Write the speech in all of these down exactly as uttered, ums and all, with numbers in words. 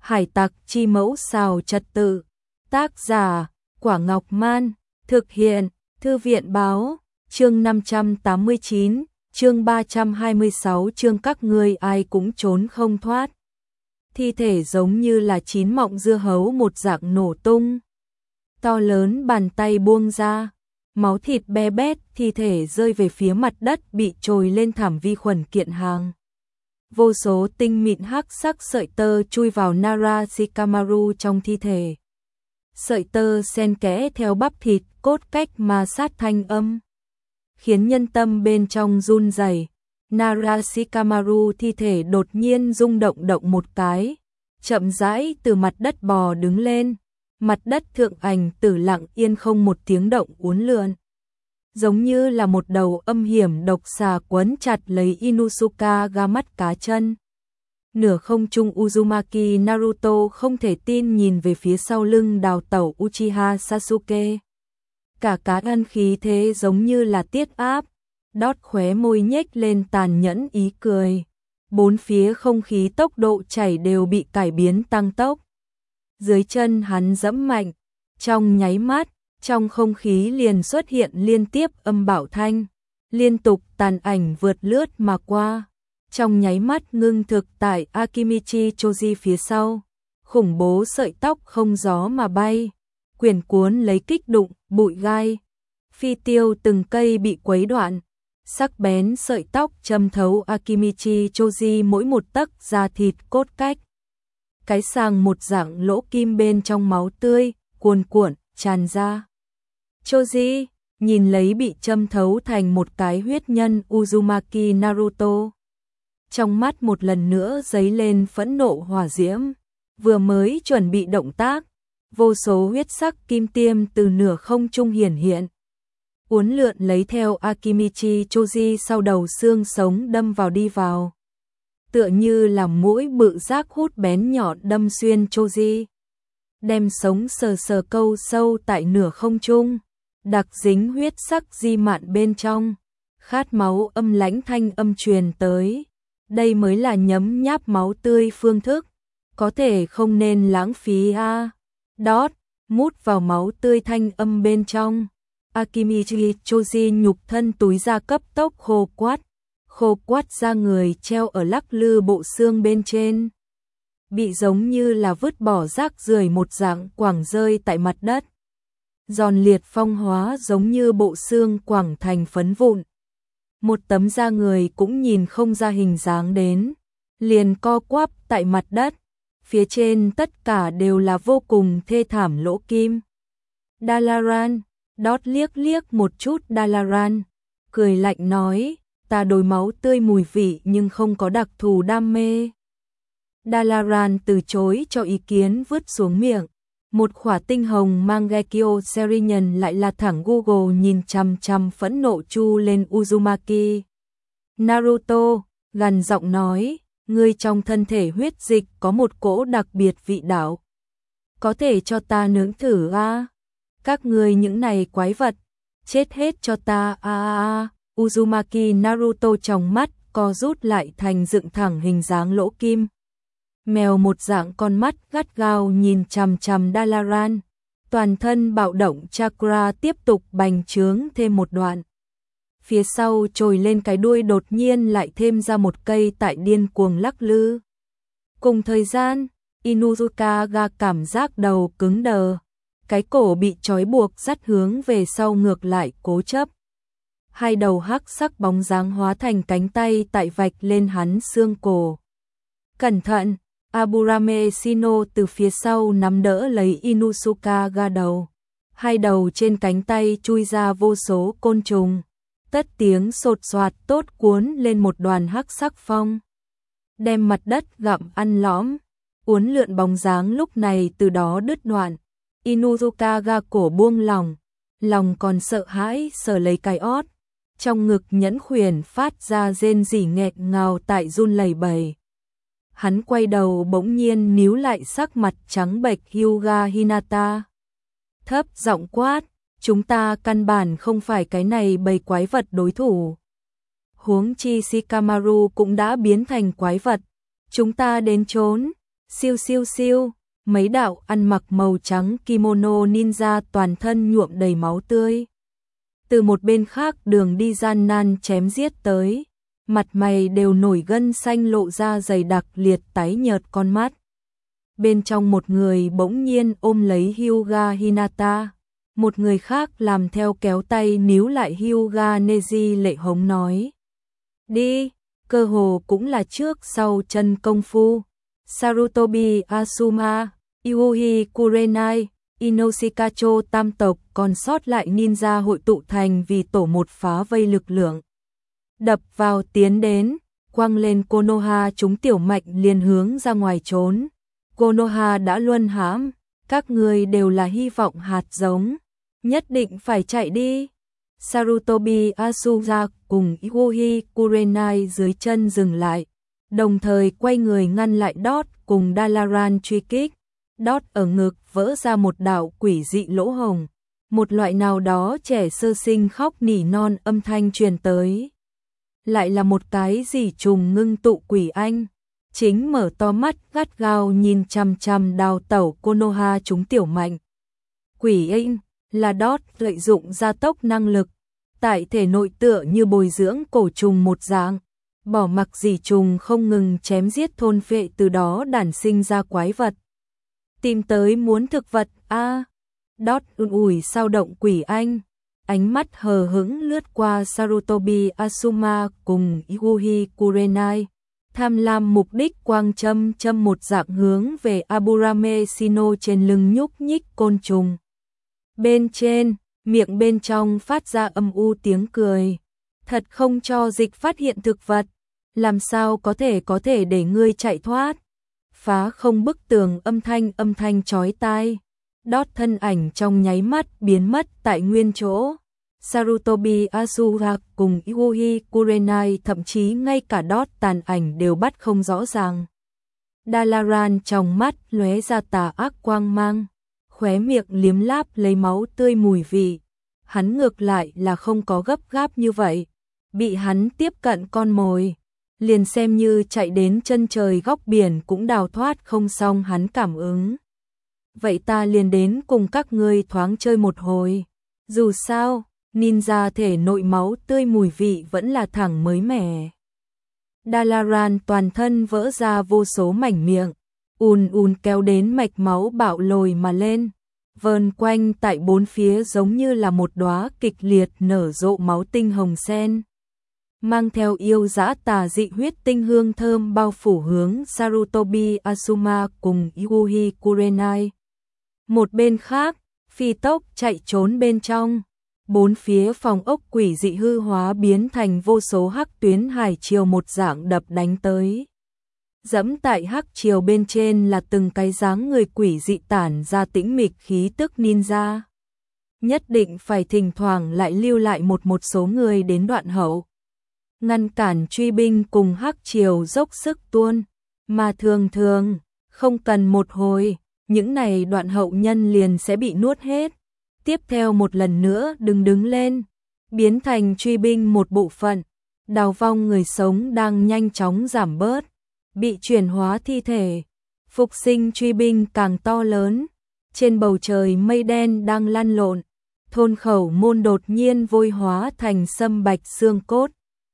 Hải tặc chi mẫu xào trật tự. Tác giả, Quả Ngọc Man. Thực hiện, Thư viện Báo. Chương năm trăm tám mươi chín, chương ba trăm hai mươi sáu, chương các ngươi ai cũng trốn không thoát. Thi thể giống như là chín mọng dưa hấu một dạng nổ tung. To lớn bàn tay buông ra, máu thịt be bét, thi thể rơi về phía mặt đất bị trồi lên thảm vi khuẩn kiện hàng. Vô số tinh mịn hắc sắc sợi tơ chui vào Nara Shikamaru trong thi thể. Sợi tơ xen kẽ theo bắp thịt, cốt cách ma sát thanh âm, khiến nhân tâm bên trong run rẩy. Nara Shikamaru thi thể đột nhiên rung động động một cái, chậm rãi từ mặt đất bò đứng lên. Mặt đất thượng ảnh tử lặng yên không một tiếng động uốn lượn, giống như là một đầu âm hiểm độc xà quấn chặt lấy Inuzuka ga mắt cá chân. Nửa không trung Uzumaki Naruto không thể tin nhìn về phía sau lưng đào tẩu Uchiha Sasuke. Cả cá ăn khí thế giống như là tiết áp, đót khóe môi nhếch lên tàn nhẫn ý cười. Bốn phía không khí tốc độ chảy đều bị cải biến tăng tốc. Dưới chân hắn dẫm mạnh, trong nháy mắt, trong không khí liền xuất hiện liên tiếp âm bảo thanh, liên tục tàn ảnh vượt lướt mà qua. Trong nháy mắt ngưng thực tại Akimichi Choji phía sau, khủng bố sợi tóc không gió mà bay, quyển cuốn lấy kích đụng, bụi gai, phi tiêu từng cây bị quấy đoạn, sắc bén sợi tóc châm thấu Akimichi Choji mỗi một tấc da thịt cốt cách. Cái sàng một dạng lỗ kim bên trong máu tươi, cuồn cuộn, tràn ra. Choji, nhìn lấy bị châm thấu thành một cái huyết nhân Uzumaki Naruto. Trong mắt một lần nữa dấy lên phẫn nộ hỏa diễm, vừa mới chuẩn bị động tác, vô số huyết sắc kim tiêm từ nửa không trung hiển hiện. Uốn lượn lấy theo Akimichi Choji sau đầu xương sống đâm vào đi vào. Tựa như là mũi bự rác hút bén nhọn đâm xuyên Choji, đem sống sờ sờ câu sâu tại nửa không trung, đặc dính huyết sắc di mạn bên trong, khát máu âm lãnh thanh âm truyền tới. Đây mới là nhấm nháp máu tươi phương thức, có thể không nên lãng phí a. À. Đót, mút vào máu tươi thanh âm bên trong. Akimichi Choji nhục thân túi da cấp tốc khô quắt, khô quắt ra người treo ở lắc lư bộ xương bên trên. Bị giống như là vứt bỏ rác rưởi một dạng quẳng rơi tại mặt đất. Giòn liệt phong hóa giống như bộ xương quẳng thành phấn vụn. Một tấm da người cũng nhìn không ra hình dáng đến, liền co quắp tại mặt đất, phía trên tất cả đều là vô cùng thê thảm lỗ kim. Dalaran, đót liếc liếc một chút Dalaran, cười lạnh nói, ta đối máu tươi mùi vị nhưng không có đặc thù đam mê. Dalaran từ chối cho ý kiến vứt xuống miệng. Một khỏa tinh hồng Mangekyo Serinhân lại là thẳng Google nhìn chằm chằm phẫn nộ chu lên Uzumaki. Naruto, gằn giọng nói, ngươi trong thân thể huyết dịch có một cỗ đặc biệt vị đạo. Có thể cho ta nướng thử a? À? Các ngươi những này quái vật, chết hết cho ta a a a. Uzumaki Naruto trong mắt co rút lại thành dựng thẳng hình dáng lỗ kim. Mèo một dạng con mắt gắt gao nhìn chằm chằm Dalaran, toàn thân bạo động chakra tiếp tục bành trướng thêm một đoạn. Phía sau trồi lên cái đuôi đột nhiên lại thêm ra một cây tại điên cuồng lắc lư. Cùng thời gian, Inuzuka ga cảm giác đầu cứng đờ, cái cổ bị trói buộc dắt hướng về sau ngược lại cố chấp. Hai đầu hắc sắc bóng dáng hóa thành cánh tay tại vạch lên hắn xương cổ. Cẩn thận! Aburame Shino từ phía sau nắm đỡ lấy Inuzuka ga đầu. Hai đầu trên cánh tay chui ra vô số côn trùng. Tất tiếng sột soạt tốt cuốn lên một đoàn hắc sắc phong, đem mặt đất gặm ăn lõm. Uốn lượn bóng dáng lúc này từ đó đứt đoạn. Inuzuka ga cổ buông lỏng, lòng còn sợ hãi sờ lấy cái ót. Trong ngực nhẫn khuyển phát ra rên rỉ nghẹt ngào tại run lẩy bẩy. Hắn quay đầu bỗng nhiên níu lại sắc mặt trắng bệch Hyuga Hinata. Thấp giọng quát, chúng ta căn bản không phải cái này bầy quái vật đối thủ. Huống chi Shikamaru cũng đã biến thành quái vật. Chúng ta đến trốn. Siêu siêu siêu, mấy đạo ăn mặc màu trắng kimono ninja toàn thân nhuộm đầy máu tươi. Từ một bên khác đường đi gian nan chém giết tới, mặt mày đều nổi gân xanh lộ ra dày đặc liệt tái nhợt con mắt. Bên trong một người bỗng nhiên ôm lấy Hyuga Hinata, một người khác làm theo kéo tay níu lại Hyuga Neji lệ hống nói. Đi, cơ hồ cũng là trước sau chân công phu. Sarutobi Asuma, Yuhi Kurenai, Inoshikacho tam tộc còn sót lại ninja hội tụ thành vì tổ một phá vây lực lượng. Đập vào tiến đến, quăng lên Konoha chúng tiểu mạnh liền hướng ra ngoài trốn. Konoha đã luân hãm, các người đều là hy vọng hạt giống, nhất định phải chạy đi. Sarutobi Asuza cùng Yuhi Kurenai dưới chân dừng lại, đồng thời quay người ngăn lại Dot cùng Dalaran truy kích. Dot ở ngực vỡ ra một đạo quỷ dị lỗ hồng, một loại nào đó trẻ sơ sinh khóc nỉ non âm thanh truyền tới. Lại là một cái gì trùng ngưng tụ quỷ anh, chính mở to mắt gắt gao nhìn chằm chằm đào tẩu Konoha chúng tiểu mạnh. Quỷ anh là Dot lợi dụng gia tốc năng lực, tại thể nội tựa như bồi dưỡng cổ trùng một dạng, bỏ mặc gì trùng không ngừng chém giết thôn phệ từ đó đản sinh ra quái vật. Tìm tới muốn thực vật a à. Dot ùn ủi sao động quỷ anh, ánh mắt hờ hững lướt qua Sarutobi Asuma cùng Yuhi Kurenai, tham lam mục đích quang châm châm một dạng hướng về Aburame Shino trên lưng nhúc nhích côn trùng. Bên trên, miệng bên trong phát ra âm u tiếng cười. Thật không cho dịch phát hiện thực vật, làm sao có thể có thể để ngươi chạy thoát. Phá không bức tường âm thanh âm thanh chói tai. Dot thân ảnh trong nháy mắt biến mất tại nguyên chỗ. Sarutobi Asura cùng Yuhi Kurenai thậm chí ngay cả Dot tàn ảnh đều bắt không rõ ràng. Dalaran trong mắt lóe ra tà ác quang mang, khóe miệng liếm láp lấy máu tươi mùi vị. Hắn ngược lại là không có gấp gáp như vậy, bị hắn tiếp cận con mồi, liền xem như chạy đến chân trời góc biển cũng đào thoát không xong hắn cảm ứng. Vậy ta liền đến cùng các ngươi thoáng chơi một hồi. Dù sao, ninja thể nội máu tươi mùi vị vẫn là thẳng mới mẻ. Dalaran toàn thân vỡ ra vô số mảnh miệng, ùn ùn kéo đến mạch máu bạo lồi mà lên, vờn quanh tại bốn phía giống như là một đóa kịch liệt nở rộ máu tinh hồng sen. Mang theo yêu dã tà dị huyết tinh hương thơm bao phủ hướng Sarutobi Asuma cùng Yuhi Kurenai. Một bên khác, phi tốc chạy trốn bên trong, bốn phía phòng ốc quỷ dị hư hóa biến thành vô số hắc tuyến hải triều một dạng đập đánh tới. Dẫm tại hắc triều bên trên là từng cái dáng người quỷ dị tản ra tĩnh mịch khí tức ninja. Nhất định phải thỉnh thoảng lại lưu lại một một số người đến đoạn hậu, ngăn cản truy binh cùng hắc triều dốc sức tuôn, mà thường thường, không cần một hồi, những này đoạn hậu nhân liền sẽ bị nuốt hết. Tiếp theo một lần nữa đừng đứng lên, biến thành truy binh một bộ phận, đào vong người sống đang nhanh chóng giảm bớt, bị chuyển hóa thi thể, phục sinh truy binh càng to lớn. Trên bầu trời mây đen đang lăn lộn, thôn khẩu môn đột nhiên vôi hóa thành sâm bạch xương cốt.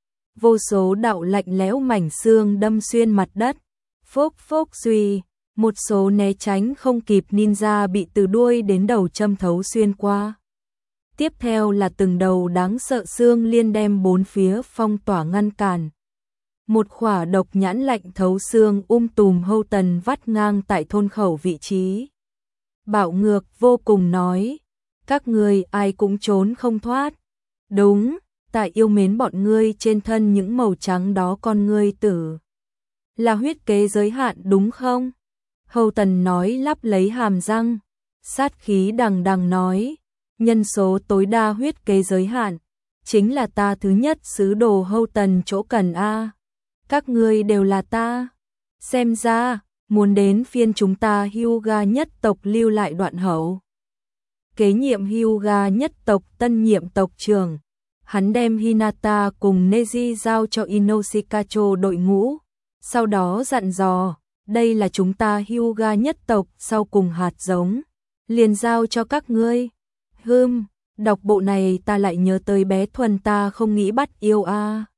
Vô số đạo lạnh lẽo mảnh xương đâm xuyên mặt đất, phốc phốc suy, một số né tránh không kịp ninja bị từ đuôi đến đầu châm thấu xuyên qua. Tiếp theo là từng đầu đáng sợ xương liên đem bốn phía phong tỏa ngăn cản. Một khỏa độc nhãn lạnh thấu xương um tùm hâu tần vắt ngang tại thôn khẩu vị trí. Bạo ngược vô cùng nói, các người ai cũng trốn không thoát. Đúng, tại yêu mến bọn ngươi trên thân những màu trắng đó con ngươi tử. Là huyết kế giới hạn đúng không? Hâu tần nói lắp lấy hàm răng, sát khí đằng đằng nói, nhân số tối đa huyết kế giới hạn, chính là ta thứ nhất sứ đồ hâu tần chỗ cần a. Các ngươi đều là ta. Xem ra, muốn đến phiên chúng ta Hyuga nhất tộc lưu lại đoạn hậu. Kế nhiệm Hyuga nhất tộc tân nhiệm tộc trưởng, hắn đem Hinata cùng Neji giao cho Inoshikacho đội ngũ, sau đó dặn dò, đây là chúng ta Hyuga nhất tộc sau cùng hạt giống, liền giao cho các ngươi. Hừm, đọc bộ này ta lại nhớ tới bé Thuần ta không nghĩ bắt yêu a.